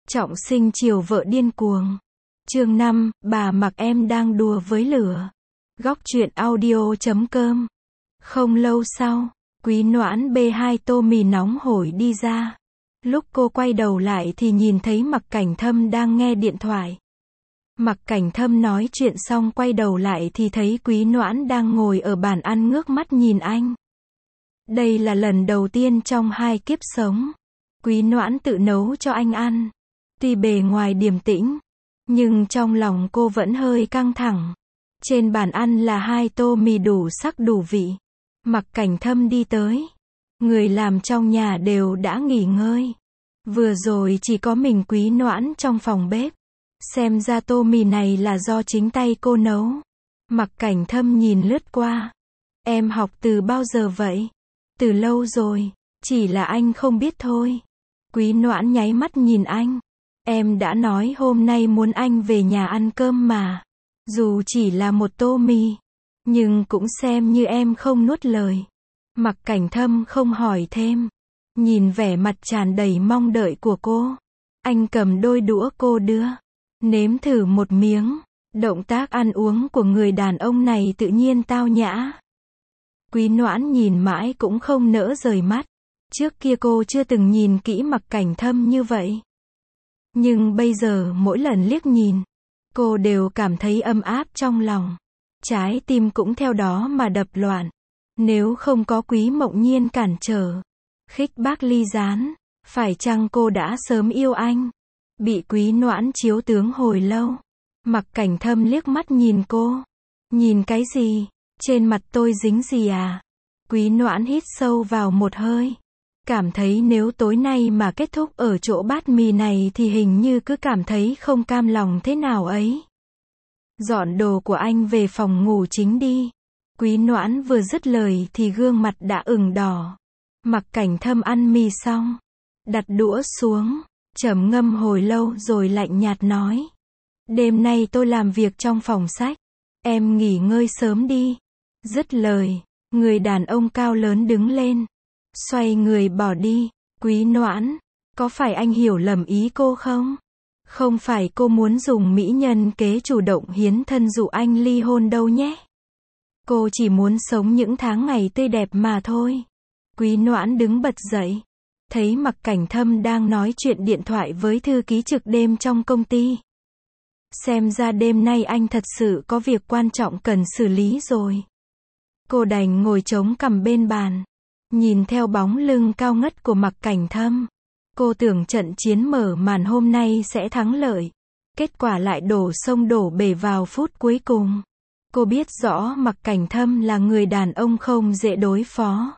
Trọng sinh chiều vợ điên cuồng. Chương 5, bà mặc em đang đùa với lửa. Góc truyện audio.com. Không lâu sau, Quý Noãn bê 2 tô mì nóng hổi đi ra. Lúc cô quay đầu lại thì nhìn thấy Mặc Cảnh Thâm đang nghe điện thoại. Mặc Cảnh Thâm nói chuyện xong quay đầu lại thì thấy Quý Noãn đang ngồi ở bàn ăn ngước mắt nhìn anh. Đây là lần đầu tiên trong 2 kiếp sống, Quý Noãn tự nấu cho anh ăn. Tuy bề ngoài điềm tĩnh, nhưng trong lòng cô vẫn hơi căng thẳng. Trên bàn ăn là 2 tô mì đủ sắc đủ vị. Mặc Cảnh Thâm đi tới. Người làm trong nhà đều đã nghỉ ngơi. Vừa rồi chỉ có mình Quý Noãn trong phòng bếp. Xem ra tô mì này là do chính tay cô nấu. Mặc Cảnh Thâm nhìn lướt qua. Em học từ bao giờ vậy? Từ lâu rồi, chỉ là anh không biết thôi. Quý Noãn nháy mắt nhìn anh. Em đã nói hôm nay muốn anh về nhà ăn cơm mà. Dù chỉ là 1 tô mì, nhưng cũng xem như em không nuốt lời. Mặc Cảnh Thâm không hỏi thêm. Nhìn vẻ mặt tràn đầy mong đợi của cô, anh cầm đôi đũa cô đưa. Nếm thử một miếng. Động tác ăn uống của người đàn ông này tự nhiên tao nhã. Quý Noãn nhìn mãi cũng không nỡ rời mắt. Trước kia cô chưa từng nhìn kỹ Mặc Cảnh Thâm như vậy. Nhưng bây giờ mỗi lần liếc nhìn, cô đều cảm thấy ấm áp trong lòng. Trái tim cũng theo đó mà đập loạn. Nếu không có Quý Mộng Nhiên cản trở, khích bác ly gián, phải chăng cô đã sớm yêu anh? Bị Quý Noãn chiếu tướng hồi lâu. Mặc Cảnh Thâm liếc mắt nhìn cô. Nhìn cái gì? Trên mặt tôi dính gì à? Quý Noãn hít sâu vào một hơi. Cảm thấy nếu tối nay mà kết thúc ở chỗ bát mì này thì hình như cứ cảm thấy không cam lòng thế nào ấy. Dọn đồ của anh về phòng ngủ chính đi. Quý Noãn vừa dứt lời thì gương mặt đã ửng đỏ. Mặc Cảnh Thâm ăn mì xong, đặt đũa xuống, trầm ngâm hồi lâu rồi lạnh nhạt nói. Đêm nay tôi làm việc trong phòng sách. Em nghỉ ngơi sớm đi. Dứt lời, người đàn ông cao lớn đứng lên. Xoay người bỏ đi. Quý Noãn, có phải anh hiểu lầm ý cô không? Không phải cô muốn dùng mỹ nhân kế chủ động hiến thân dụ anh ly hôn đâu nhé. Cô chỉ muốn sống những tháng ngày tươi đẹp mà thôi. Quý Noãn đứng bật dậy. Thấy Mặc Cảnh Thâm đang nói chuyện điện thoại với thư ký trực đêm trong công ty. Xem ra đêm nay anh thật sự có việc quan trọng cần xử lý rồi. Cô đành ngồi chống cằm bên bàn. Nhìn theo bóng lưng cao ngất của Mặc Cảnh Thâm. Cô tưởng trận chiến mở màn hôm nay sẽ thắng lợi. Kết quả lại đổ sông đổ bể vào phút cuối cùng. Cô biết rõ Mặc Cảnh Thâm là người đàn ông không dễ đối phó.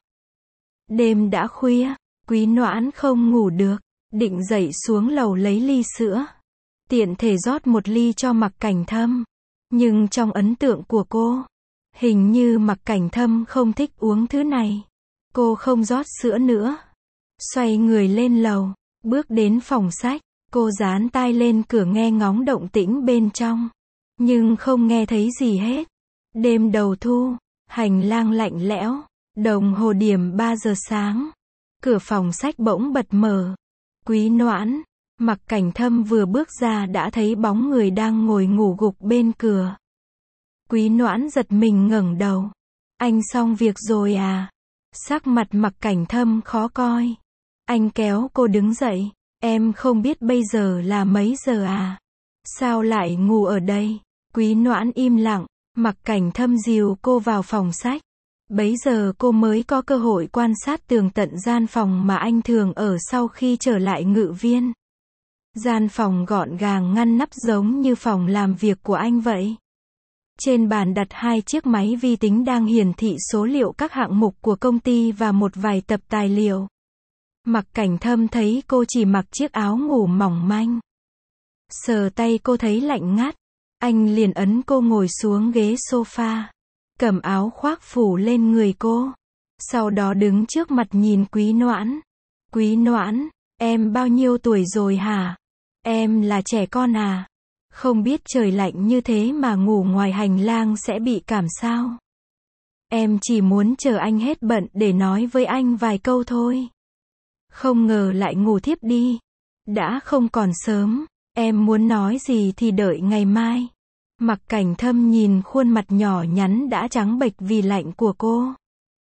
Đêm đã khuya, Quý Noãn không ngủ được. Định dậy xuống lầu lấy ly sữa. Tiện thể rót 1 ly cho Mặc Cảnh Thâm. Nhưng trong ấn tượng của cô, hình như Mặc Cảnh Thâm không thích uống thứ này. Cô không rót sữa nữa. Xoay người lên lầu, bước đến phòng sách. Cô dán tai lên cửa nghe ngóng động tĩnh bên trong. Nhưng không nghe thấy gì hết. Đêm đầu thu, hành lang lạnh lẽo. Đồng hồ điểm 3 giờ sáng. Cửa phòng sách bỗng bật mở. Quý Noãn, Mặc Cảnh Thâm vừa bước ra đã thấy bóng người đang ngồi ngủ gục bên cửa. Quý Noãn giật mình ngẩng đầu. Anh xong việc rồi à? Sắc mặt Mặc Cảnh Thâm khó coi. Anh kéo cô đứng dậy. Em không biết bây giờ là mấy giờ à? Sao lại ngủ ở đây? Quý Noãn im lặng. Mặc Cảnh Thâm dìu cô vào phòng sách. Bấy giờ cô mới có cơ hội quan sát tường tận gian phòng mà anh thường ở sau khi trở lại Ngự Viên. Gian phòng gọn gàng ngăn nắp giống như phòng làm việc của anh vậy. Trên bàn đặt 2 chiếc máy vi tính đang hiển thị số liệu các hạng mục của công ty và một vài tập tài liệu. Mặc Cảnh Thâm thấy cô chỉ mặc chiếc áo ngủ mỏng manh. Sờ tay cô thấy lạnh ngắt. Anh liền ấn cô ngồi xuống ghế sofa. Cầm áo khoác phủ lên người cô. Sau đó đứng trước mặt nhìn Quý Noãn. Quý Noãn, em bao nhiêu tuổi rồi hả? Em là trẻ con à? Không biết trời lạnh như thế mà ngủ ngoài hành lang sẽ bị cảm sao? Em chỉ muốn chờ anh hết bận để nói với anh vài câu thôi. Không ngờ lại ngủ thiếp đi. Đã không còn sớm, em muốn nói gì thì đợi ngày mai. Mặc Cảnh Thâm nhìn khuôn mặt nhỏ nhắn đã trắng bệch vì lạnh của cô.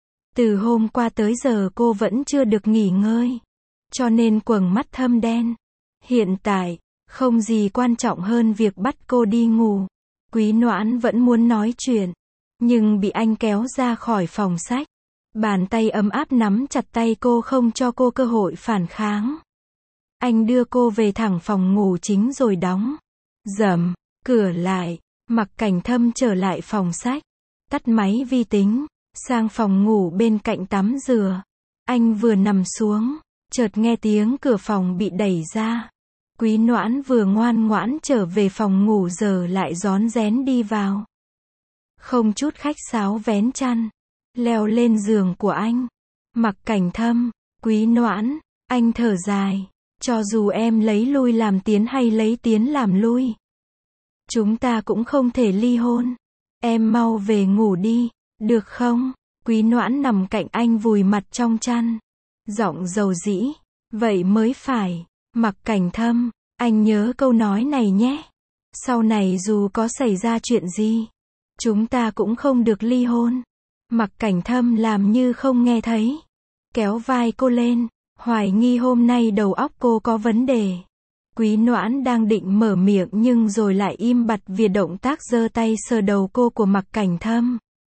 Từ hôm qua tới giờ cô vẫn chưa được nghỉ ngơi, cho nên quầng mắt thâm đen. Hiện tại, không gì quan trọng hơn việc bắt cô đi ngủ. Quý Noãn vẫn muốn nói chuyện, nhưng bị anh kéo ra khỏi phòng sách. Bàn tay ấm áp nắm chặt tay cô không cho cô cơ hội phản kháng. Anh đưa cô về thẳng phòng ngủ chính rồi đóng rầm cửa lại. Mặc Cảnh Thâm trở lại phòng sách, tắt máy vi tính, sang phòng ngủ bên cạnh tắm rửa. Anh vừa nằm xuống, chợt nghe tiếng cửa phòng bị đẩy ra. Quý Noãn vừa ngoan ngoãn trở về phòng ngủ giờ lại rón rén đi vào. Không chút khách sáo vén chăn, leo lên giường của anh. Mặc Cảnh Thâm, Quý Noãn, anh thở dài. Cho dù em lấy lui làm tiến hay lấy tiến làm lui, chúng ta cũng không thể ly hôn. Em mau về ngủ đi, được không? Quý Noãn nằm cạnh anh vùi mặt trong chăn, giọng dầu dĩ. Vậy mới phải. Mặc Cảnh Thâm, anh nhớ câu nói này nhé. Sau này dù có xảy ra chuyện gì, chúng ta cũng không được ly hôn. Mặc Cảnh Thâm làm như không nghe thấy, kéo vai cô lên, hoài nghi hôm nay đầu óc cô có vấn đề. Quý Noãn đang định mở miệng nhưng rồi lại im bặt vì động tác giơ tay sờ đầu cô của Mặc Cảnh Thâm.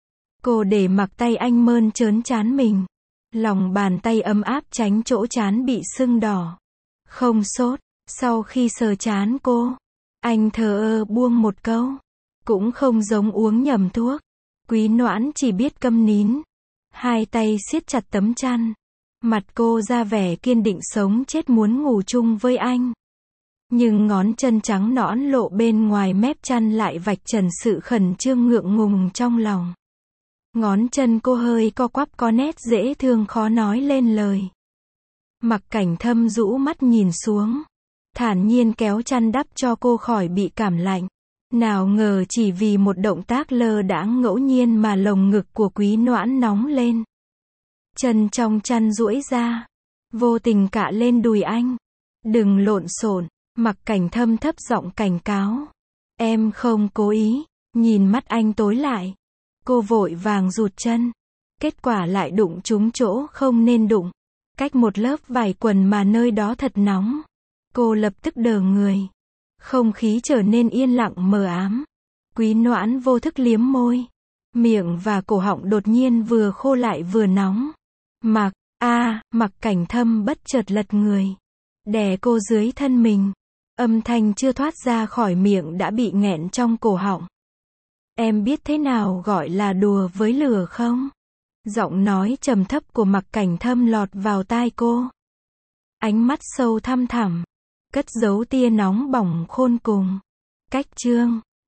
Cô để mặc tay anh mơn trớn trán mình. Lòng bàn tay ấm áp tránh chỗ trán bị sưng đỏ. Không sốt. Sau khi sờ trán cô, anh thờ ơ buông một câu. Cũng không giống uống nhầm thuốc. Quý Noãn chỉ biết câm nín. Hai tay siết chặt tấm chăn. Mặt cô ra vẻ kiên định sống chết muốn ngủ chung với anh. Nhưng ngón chân trắng nõn lộ bên ngoài mép chăn lại vạch trần sự khẩn trương ngượng ngùng trong lòng. Ngón chân cô hơi co quắp có nét dễ thương khó nói lên lời. Mặc Cảnh Thâm rũ mắt nhìn xuống, thản nhiên kéo chăn đắp cho cô khỏi bị cảm lạnh. Nào ngờ chỉ vì một động tác lơ đãng ngẫu nhiên mà lồng ngực của Quý Noãn nóng lên. Chân trong chăn duỗi ra, vô tình cạ lên đùi anh. Đừng lộn xộn. Mặc Cảnh Thâm thấp giọng cảnh cáo. Em không cố ý. Nhìn mắt anh tối lại, cô vội vàng rụt chân. Kết quả lại đụng trúng chỗ không nên đụng. Cách một lớp vải quần mà nơi đó thật nóng. Cô lập tức đờ người. Không khí trở nên yên lặng mờ ám. Quý Noãn vô thức liếm môi. Miệng và cổ họng đột nhiên vừa khô lại vừa nóng. Mặc Cảnh Thâm bất chợt lật người, đè cô dưới thân mình. Âm thanh chưa thoát ra khỏi miệng đã bị nghẹn trong cổ họng. Em biết thế nào gọi là đùa với lửa không? Giọng nói trầm thấp của Mặc Cảnh Thâm lọt vào tai cô. Ánh mắt sâu thăm thẳm, cất giấu tia nóng bỏng khôn cùng. Cách chương